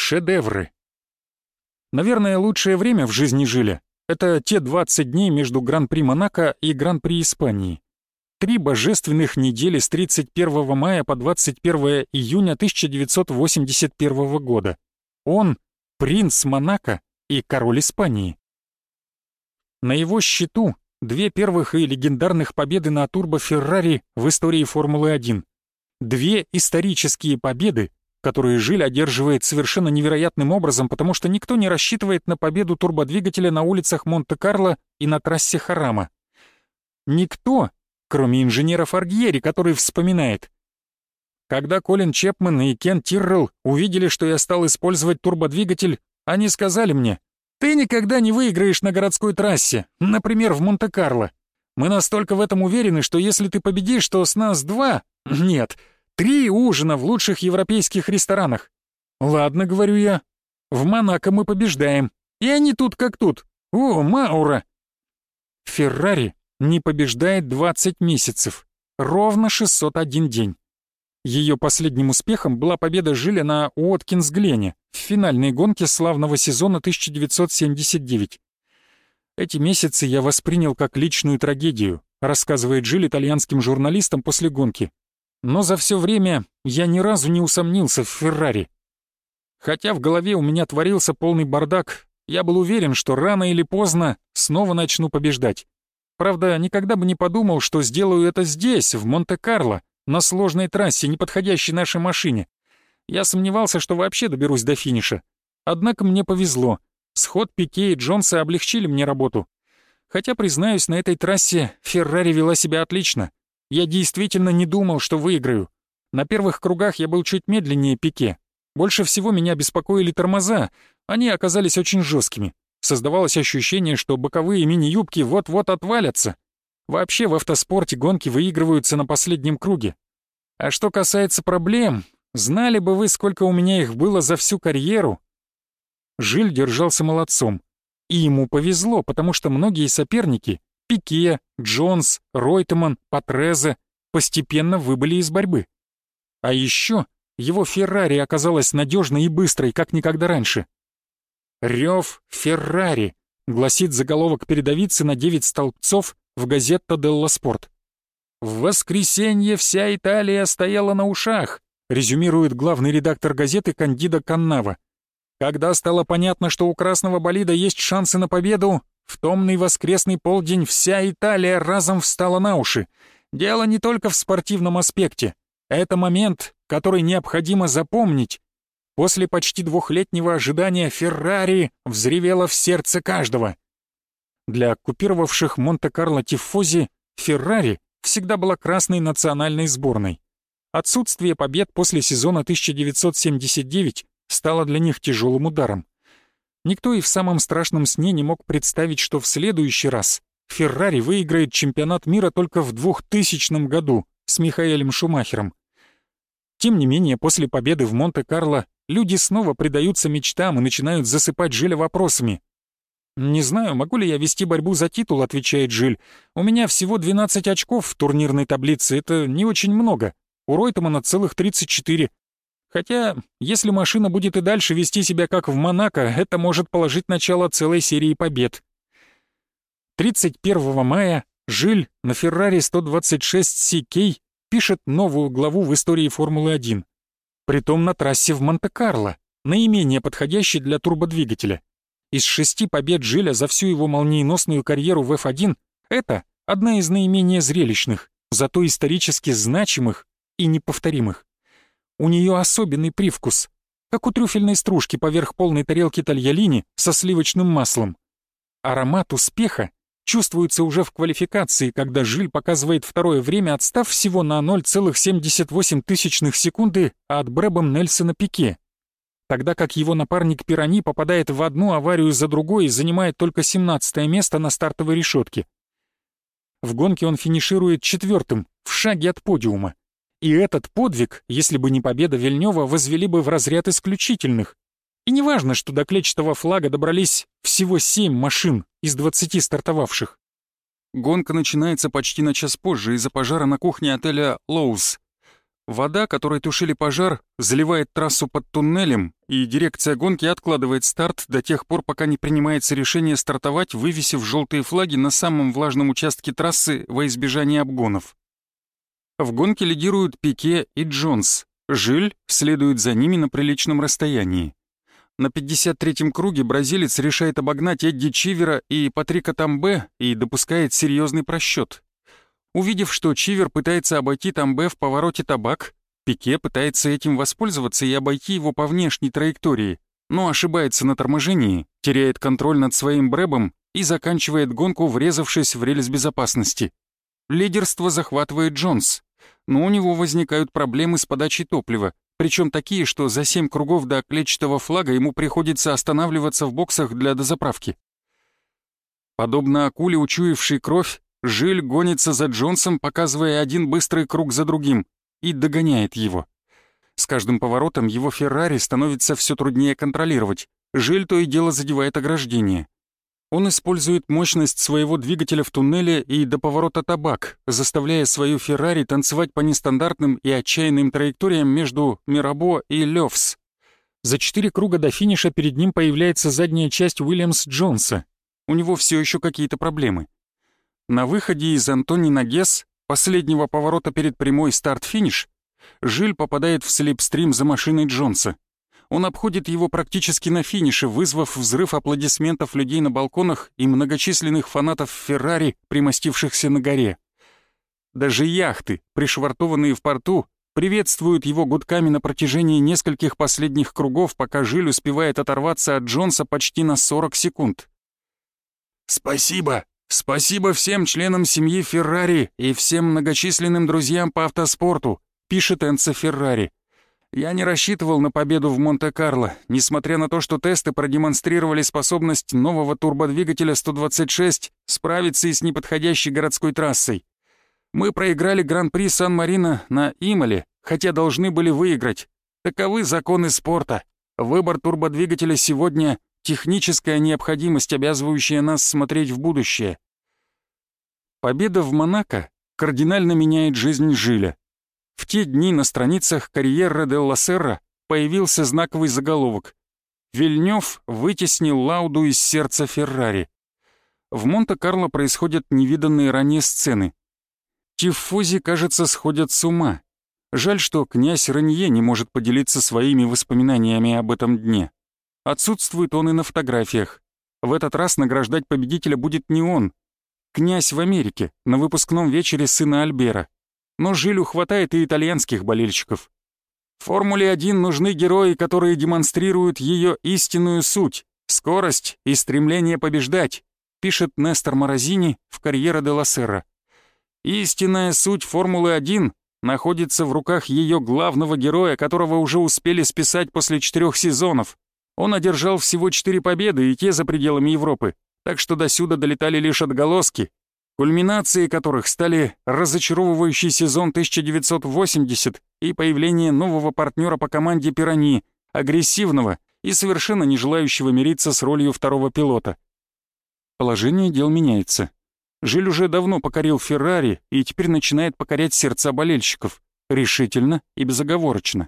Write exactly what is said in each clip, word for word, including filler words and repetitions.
шедевры. Наверное, лучшее время в жизни Жиля — это те двадцать дней между Гран-при Монако и Гран-при Испании. Три божественных недели с тридцать первого мая по двадцать первое июня тысяча девятьсот восемьдесят первого года. Он — принц Монако и король Испании. На его счету две первых и легендарных победы на турбо-Феррари в истории Формулы-один. Две исторические победы, которые Жиль одерживает совершенно невероятным образом, потому что никто не рассчитывает на победу турбодвигателя на улицах Монте-Карло и на трассе Харама. Никто, кроме инженера Форгьери, который вспоминает: когда Колин Чепмен и Кен Тиррелл увидели, что я стал использовать турбодвигатель, они сказали мне: «Ты никогда не выиграешь на городской трассе, например, в Монте-Карло. Мы настолько в этом уверены, что если ты победишь, то с нас два, нет, три ужина в лучших европейских ресторанах». «Ладно», — говорю я, — «в Монако мы побеждаем, и они тут как тут. О, Маура!» Феррари не побеждает двадцать месяцев, ровно шестьсот один день. Ее последним успехом была победа Жиля на Уоткинс-Глене в финальной гонке славного сезона тысяча девятьсот семьдесят девять. «Эти месяцы я воспринял как личную трагедию», рассказывает Жиль итальянским журналистам после гонки. «Но за все время я ни разу не усомнился в Феррари. Хотя в голове у меня творился полный бардак, я был уверен, что рано или поздно снова начну побеждать. Правда, никогда бы не подумал, что сделаю это здесь, в Монте-Карло, на сложной трассе, не подходящей нашей машине. Я сомневался, что вообще доберусь до финиша. Однако мне повезло. Сход Пике и Джонса облегчили мне работу. Хотя, признаюсь, на этой трассе Феррари вела себя отлично. Я действительно не думал, что выиграю. На первых кругах я был чуть медленнее Пике. Больше всего меня беспокоили тормоза. Они оказались очень жесткими. Создавалось ощущение, что боковые мини-юбки вот-вот отвалятся. Вообще в автоспорте гонки выигрываются на последнем круге. А что касается проблем, знали бы вы, сколько у меня их было за всю карьеру. Жиль держался молодцом. И ему повезло, потому что многие соперники — Пике, Джонс, Ройтеман, Патрезе — постепенно выбыли из борьбы. А еще его Феррари оказалась надежной и быстрой, как никогда раньше. «Рев Феррари», — гласит заголовок передовицы на девять столбцов в «Газетта делла Спорт». «В воскресенье вся Италия стояла на ушах», резюмирует главный редактор газеты Кандидо Каннава. «Когда стало понятно, что у красного болида есть шансы на победу, в томный воскресный полдень вся Италия разом встала на уши. Дело не только в спортивном аспекте. Это момент, который необходимо запомнить. После почти двухлетнего ожидания Феррари взревело в сердце каждого». Для оккупировавших Монте-Карло тиффози Феррари всегда была красной национальной сборной. Отсутствие побед после сезона тысяча девятьсот семьдесят девять стало для них тяжелым ударом. Никто и в самом страшном сне не мог представить, что в следующий раз Феррари выиграет чемпионат мира только в двухтысячном году с Михаэлем Шумахером. Тем не менее, после победы в Монте-Карло люди снова предаются мечтам и начинают засыпать Жиля вопросами. «Не знаю, могу ли я вести борьбу за титул», — отвечает Жиль. «У меня всего двенадцать очков в турнирной таблице, это не очень много. У Ройтемана целых тридцать четыре. Хотя, если машина будет и дальше вести себя как в Монако, это может положить начало целой серии побед». тридцать первого мая Жиль на Ferrari сто двадцать шесть си кей пишет новую главу в истории Формулы-один. Притом на трассе в Монте-Карло, наименее подходящей для турбодвигателя. Из шести побед Жиля за всю его молниеносную карьеру в эф один это одна из наименее зрелищных, зато исторически значимых и неповторимых. У нее особенный привкус, как у трюфельной стружки поверх полной тарелки тальялини со сливочным маслом. Аромат успеха чувствуется уже в квалификации, когда Жиль показывает второе время, отстав всего на ноль целых семьдесят восемь сотых секунды от Брэбом Нельсона Пике, тогда как его напарник Пирани попадает в одну аварию за другой и занимает только семнадцатое место на стартовой решетке. В гонке он финиширует четвертым, в шаге от подиума. И этот подвиг, если бы не победа Вильнёва, возвели бы в разряд исключительных. И неважно, что до клетчатого флага добрались всего семь машин из двадцати стартовавших. Гонка начинается почти на час позже из-за пожара на кухне отеля «Лоуз». Вода, которой тушили пожар, заливает трассу под туннелем, и дирекция гонки откладывает старт до тех пор, пока не принимается решение стартовать, вывесив желтые флаги на самом влажном участке трассы во избежание обгонов. В гонке лидируют Пике и Джонс. Жиль следует за ними на приличном расстоянии. На пятьдесят третьем круге бразилец решает обогнать Эдди Чивера и Патрика Тамбе и допускает серьезный просчет. Увидев, что Чивер пытается обойти Тамбе в повороте Табак, Пике пытается этим воспользоваться и обойти его по внешней траектории, но ошибается на торможении, теряет контроль над своим брэбом и заканчивает гонку, врезавшись в рельс безопасности. Лидерство захватывает Джонс, но у него возникают проблемы с подачей топлива, причем такие, что за семь кругов до клетчатого флага ему приходится останавливаться в боксах для дозаправки. Подобно акуле, учуявшей кровь, Жиль гонится за Джонсом, показывая один быстрый круг за другим, и догоняет его. С каждым поворотом его Феррари становится все труднее контролировать. Жиль то и дело задевает ограждение. Он использует мощность своего двигателя в туннеле и до поворота Табак, заставляя свою Феррари танцевать по нестандартным и отчаянным траекториям между Мирабо и Лёвс. За четыре круга до финиша перед ним появляется задняя часть Уильямс-Джонса. У него все еще какие-то проблемы. На выходе из Антони Нагес, последнего поворота перед прямой старт-финиш, Жиль попадает в слипстрим за машиной Джонса. Он обходит его практически на финише, вызвав взрыв аплодисментов людей на балконах и многочисленных фанатов Феррари, примостившихся на горе. Даже яхты, пришвартованные в порту, приветствуют его гудками на протяжении нескольких последних кругов, пока Жиль успевает оторваться от Джонса почти на сорок секунд. «Спасибо! Спасибо всем членам семьи Феррари и всем многочисленным друзьям по автоспорту», пишет Энцо Феррари. «Я не рассчитывал на победу в Монте-Карло, несмотря на то, что тесты продемонстрировали способность нового турбодвигателя сто двадцать шесть справиться и с неподходящей городской трассой. Мы проиграли Гран-при Сан-Марино на Имоле, хотя должны были выиграть. Таковы законы спорта. Выбор турбодвигателя сегодня — техническая необходимость, обязывающая нас смотреть в будущее». Победа в Монако кардинально меняет жизнь Жиля. В те дни на страницах «Корриера делла Серра» появился знаковый заголовок: «Вильнёв вытеснил Лауду из сердца Феррари». В Монте-Карло происходят невиданные ранее сцены. Тиффози, кажется, сходят с ума. Жаль, что князь Ренье не может поделиться своими воспоминаниями об этом дне. Отсутствует он и на фотографиях. В этот раз награждать победителя будет не он. Князь в Америке, на выпускном вечере сына Альбера. Но Жилю хватает и итальянских болельщиков. Формуле один нужны герои, которые демонстрируют ее истинную суть, скорость и стремление побеждать, пишет Нестор Морозини в «Корриера делла Серра». Истинная суть Формулы один находится в руках ее главного героя, которого уже успели списать после четырех сезонов. Он одержал всего четыре победы, и те за пределами Европы, так что досюда долетали лишь отголоски, кульминацией которых стали разочаровывающий сезон тысяча девятьсот восемьдесят и появление нового партнера по команде Пирани, агрессивного и совершенно не желающего мириться с ролью второго пилота. Положение дел меняется. Жиль уже давно покорил Феррари и теперь начинает покорять сердца болельщиков, решительно и безоговорочно.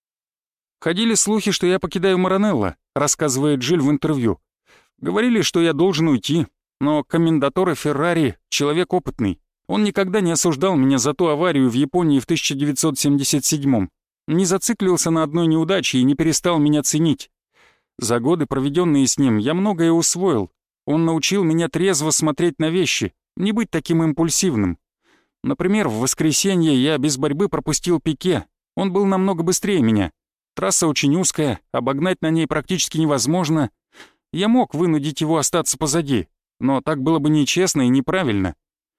«Ходили слухи, что я покидаю Маранелло», — рассказывает Жиль в интервью. «Говорили, что я должен уйти, но коммендаторе Феррари — человек опытный. Он никогда не осуждал меня за ту аварию в Японии в тысяча девятьсот семьдесят седьмом, не зациклился на одной неудаче и не перестал меня ценить. За годы, проведенные с ним, я многое усвоил. Он научил меня трезво смотреть на вещи, не быть таким импульсивным. Например, в воскресенье я без борьбы пропустил Пике. Он был намного быстрее меня. Трасса очень узкая, обогнать на ней практически невозможно. Я мог вынудить его остаться позади, но так было бы нечестно и неправильно».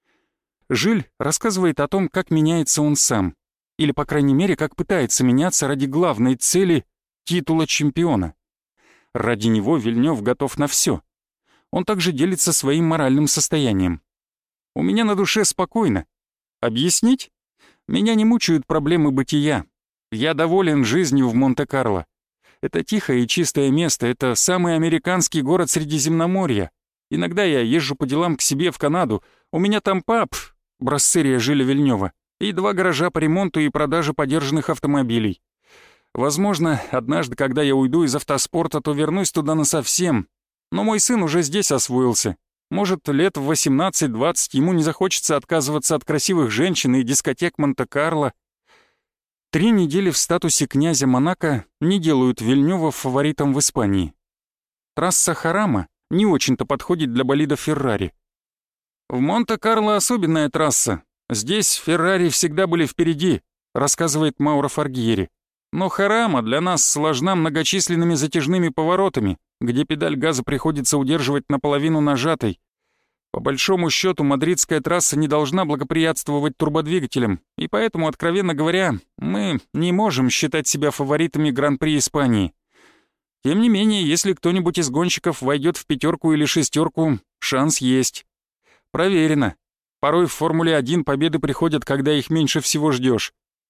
Жиль рассказывает о том, как меняется он сам, или, по крайней мере, как пытается меняться ради главной цели — титула чемпиона. Ради него Вильнёв готов на все. Он также делится своим моральным состоянием. «У меня на душе спокойно. Объяснить? Меня не мучают проблемы бытия. Я доволен жизнью в Монте-Карло. Это тихое и чистое место, это самый американский город Средиземноморья. Иногда я езжу по делам к себе в Канаду. У меня там паб, брассерия Жиля Вильнёва. и два гаража по ремонту и продаже подержанных автомобилей. Возможно, однажды, когда я уйду из автоспорта, то вернусь туда насовсем. Но мой сын уже здесь освоился. Может, лет в восемнадцать-двадцать ему не захочется отказываться от красивых женщин и дискотек Монте-Карло. Три недели в статусе князя Монако не делают Вильнёва фаворитом в Испании. Трасса Харама не очень-то подходит для болида Феррари. В Монте-Карло особенная трасса. Здесь Феррари всегда были впереди, рассказывает Мауро Фаргьери. Но Харама для нас сложна многочисленными затяжными поворотами, где педаль газа приходится удерживать наполовину нажатой. По большому счету, мадридская трасса не должна благоприятствовать турбодвигателям, и поэтому, откровенно говоря, мы не можем считать себя фаворитами Гран-при Испании. Тем не менее, если кто-нибудь из гонщиков войдет в пятерку или шестерку, шанс есть. Проверено. Порой в Формуле один победы приходят, когда их меньше всего ждешь.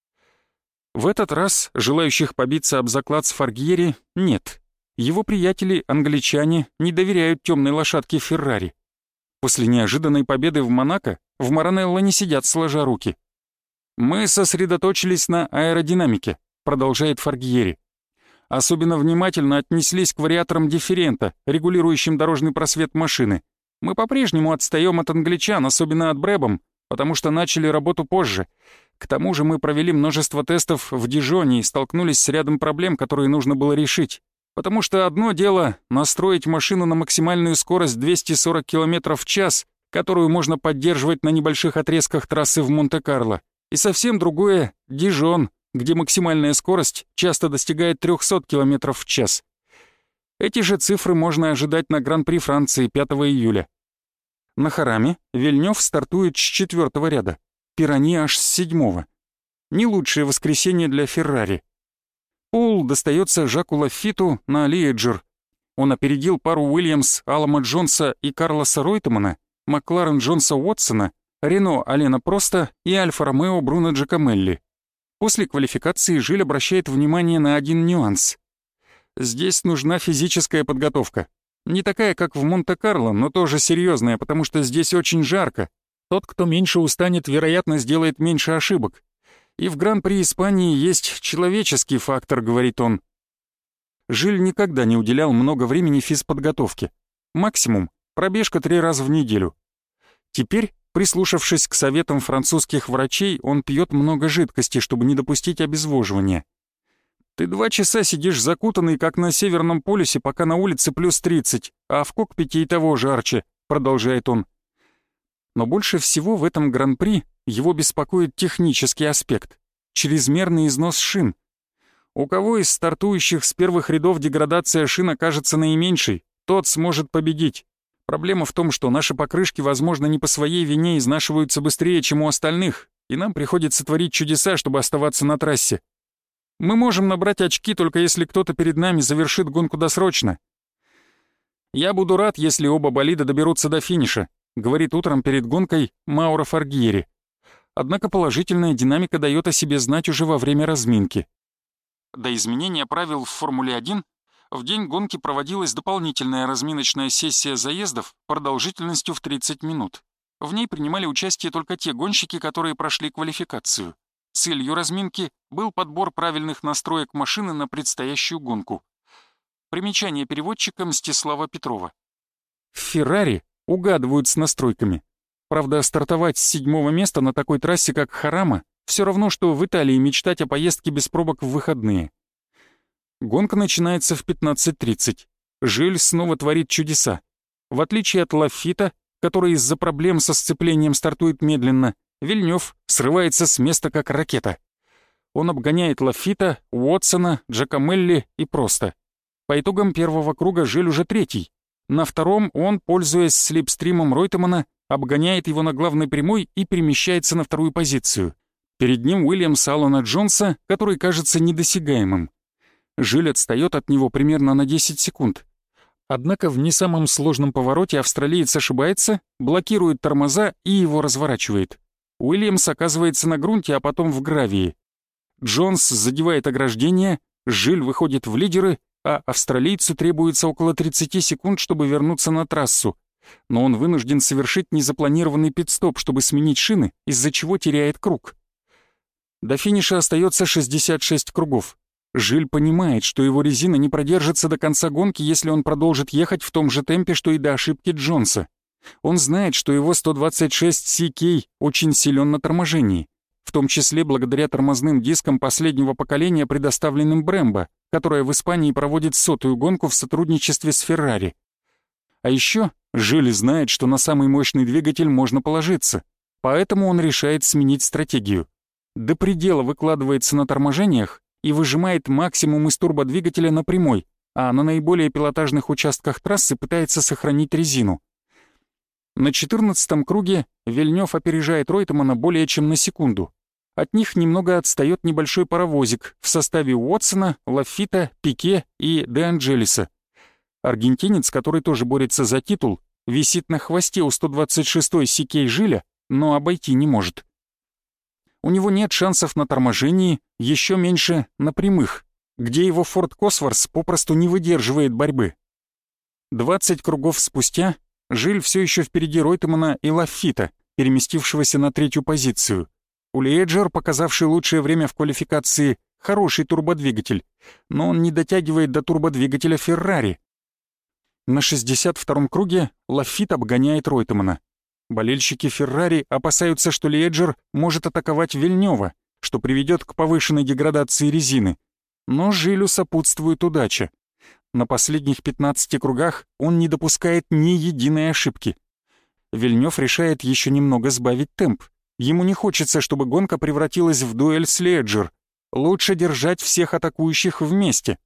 В этот раз желающих побиться об заклад с Фаргьери нет. Его приятели, англичане, не доверяют темной лошадке Феррари. После неожиданной победы в Монако в Маранелло не сидят сложа руки. «Мы сосредоточились на аэродинамике», — продолжает Фаргьери. «Особенно внимательно отнеслись к вариаторам дифферента, регулирующим дорожный просвет машины. Мы по-прежнему отстаем от англичан, особенно от Брэбом, потому что начали работу позже. К тому же мы провели множество тестов в Дижоне и столкнулись с рядом проблем, которые нужно было решить. Потому что одно дело — настроить машину на максимальную скорость двести сорок километров в час, которую можно поддерживать на небольших отрезках трассы в Монте-Карло, и совсем другое — Дижон, где максимальная скорость часто достигает триста километров в час. Эти же цифры можно ожидать на Гран-при Франции пятого июля. На Хараме Вильнёв стартует с четвертого ряда, Пирани аж с седьмого. Не лучшее воскресенье для Феррари. Пол достается Жаку Лаффиту на Лиэджер. Он опередил пару Уильямс Алама Джонса и Карлоса Ройтемана, Макларен Джонса Уотсона, Рено Алена Проста и Альфа-Ромео Бруно Джакомелли. После квалификации Жиль обращает внимание на один нюанс. Здесь нужна физическая подготовка. Не такая, как в Монте-Карло, но тоже серьезная, потому что здесь очень жарко. Тот, кто меньше устанет, вероятно, сделает меньше ошибок. И в Гран-при Испании есть человеческий фактор, говорит он. Жиль никогда не уделял много времени физподготовке. Максимум — пробежка три раза в неделю. Теперь, прислушавшись к советам французских врачей, он пьет много жидкости, чтобы не допустить обезвоживания. «Ты два часа сидишь закутанный, как на Северном полюсе, пока на улице плюс тридцать, а в кокпите и того жарче», — продолжает он. Но больше всего в этом Гран-при его беспокоит технический аспект — чрезмерный износ шин. У кого из стартующих с первых рядов деградация шин окажется наименьшей, тот сможет победить. Проблема в том, что наши покрышки, возможно, не по своей вине изнашиваются быстрее, чем у остальных, и нам приходится творить чудеса, чтобы оставаться на трассе. Мы можем набрать очки, только если кто-то перед нами завершит гонку досрочно. Я буду рад, если оба болида доберутся до финиша, говорит утром перед гонкой Мауро Фаргьери. Однако положительная динамика дает о себе знать уже во время разминки. До изменения правил в Формуле один в день гонки проводилась дополнительная разминочная сессия заездов продолжительностью в тридцать минут. В ней принимали участие только те гонщики, которые прошли квалификацию. Целью разминки был подбор правильных настроек машины на предстоящую гонку. Примечание переводчика Мстислава Петрова. В «Феррари» угадывают с настройками. Правда, стартовать с седьмого места на такой трассе, как Харама, все равно, что в Италии мечтать о поездке без пробок в выходные. Гонка начинается в пятнадцать тридцать. Жиль снова творит чудеса. В отличие от Лаффита, который из-за проблем со сцеплением стартует медленно, Вильнёв срывается с места как ракета. Он обгоняет Лаффита, Уотсона, Джакомелли и Проста. По итогам первого круга Жиль уже третий. На втором он, пользуясь слипстримом Ройтемана, обгоняет его на главной прямой и перемещается на вторую позицию. Перед ним Уильямс Алана Джонса, который кажется недосягаемым. Жиль отстает от него примерно на десять секунд. Однако в не самом сложном повороте австралиец ошибается, блокирует тормоза и его разворачивает. Уильямс оказывается на грунте, а потом в гравии. Джонс задевает ограждение, Жиль выходит в лидеры, а австралийцу требуется около тридцать секунд, чтобы вернуться на трассу. Но он вынужден совершить незапланированный пит-стоп, чтобы сменить шины, из-за чего теряет круг. До финиша остается шестьдесят шесть кругов. Жиль понимает, что его резина не продержится до конца гонки, если он продолжит ехать в том же темпе, что и до ошибки Джонса. Он знает, что его сто двадцать шесть си кей очень силен на торможении, в том числе благодаря тормозным дискам последнего поколения, предоставленным Brembo, которая в Испании проводит сотую гонку в сотрудничестве с Ferrari. А еще Жиль знает, что на самый мощный двигатель можно положиться, поэтому он решает сменить стратегию. До предела выкладывается на торможениях и выжимает максимум из турбодвигателя на прямой, а на наиболее пилотажных участках трассы пытается сохранить резину. На четырнадцатом круге Вильнёв опережает Ройтмана более чем на секунду. От них немного отстает небольшой паровозик в составе Уотсона, Лаффита, Пике и Де Анджелеса. Аргентинец, который тоже борется за титул, висит на хвосте у сто двадцать шестой си кей Жиля, но обойти не может. У него нет шансов на торможении, еще меньше на прямых, где его Форд Косворс попросту не выдерживает борьбы. двадцать кругов спустя Жиль все еще впереди Ройтмана и Лаффита, переместившегося на третью позицию. У Лиэджер, показавший лучшее время в квалификации, хороший турбодвигатель, но он не дотягивает до турбодвигателя Феррари. На шестьдесят втором круге Лаффит обгоняет Ройтмана. Болельщики Феррари опасаются, что Лиэджер может атаковать Вильнёва, что приведет к повышенной деградации резины. Но Жилю сопутствует удача. На последних пятнадцати кругах он не допускает ни единой ошибки. Вильнёв решает еще немного сбавить темп. Ему не хочется, чтобы гонка превратилась в дуэль с Лиэджер. Лучше держать всех атакующих вместе.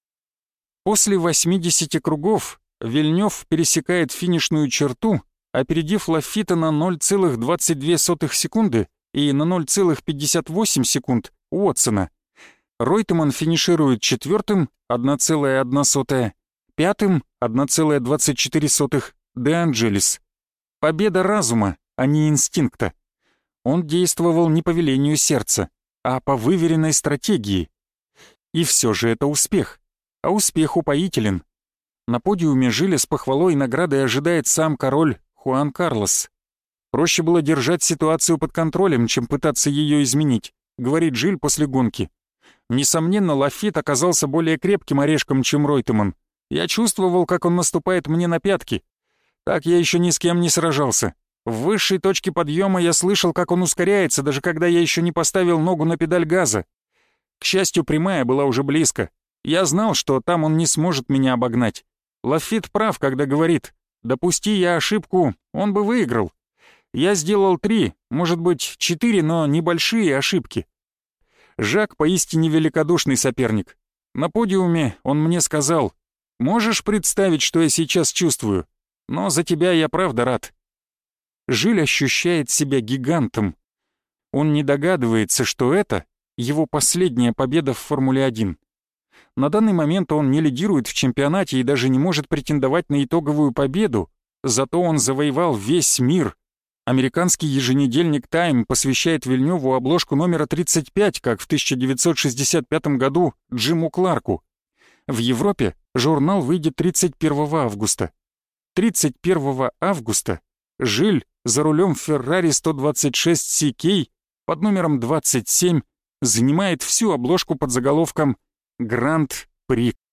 После восьмидесяти кругов Вильнёв пересекает финишную черту, опередив Лаффита на ноль целых двадцать две сотых секунды и на ноль целых пятьдесят восемь секунд Уотсона. Ройтман финиширует четвертым, одна целая одна сотая, пятым, одна целая двадцать четыре сотых Де Анджелес. Победа разума, а не инстинкта. Он действовал не по велению сердца, а по выверенной стратегии. И все же это успех, а успех упоителен. На подиуме Жиля с похвалой и наградой ожидает сам король Хуан Карлос. «Проще было держать ситуацию под контролем, чем пытаться ее изменить», — говорит Жиль после гонки. Несомненно, Лаффит оказался более крепким орешком, чем Ройтман. Я чувствовал, как он наступает мне на пятки. Так я еще ни с кем не сражался. В высшей точке подъема я слышал, как он ускоряется, даже когда я еще не поставил ногу на педаль газа. К счастью, прямая была уже близко. Я знал, что там он не сможет меня обогнать. Лаффит прав, когда говорит: допусти я ошибку, он бы выиграл. Я сделал три, может быть, четыре, но небольшие ошибки. Жак поистине великодушный соперник. На подиуме он мне сказал: «Можешь представить, что я сейчас чувствую? Но за тебя я правда рад». Жиль ощущает себя гигантом. Он не догадывается, что это его последняя победа в Формуле один. На данный момент он не лидирует в чемпионате и даже не может претендовать на итоговую победу, зато он завоевал весь мир. Американский еженедельник Time посвящает Вильнёву обложку номера тридцать пять, как в тысяча девятьсот шестьдесят пятом году Джиму Кларку. В Европе журнал выйдет тридцать первого августа. тридцать первого августа Жиль за рулем Ferrari сто двадцать шесть си кей под номером двадцать семь занимает всю обложку под заголовком «Гранд-при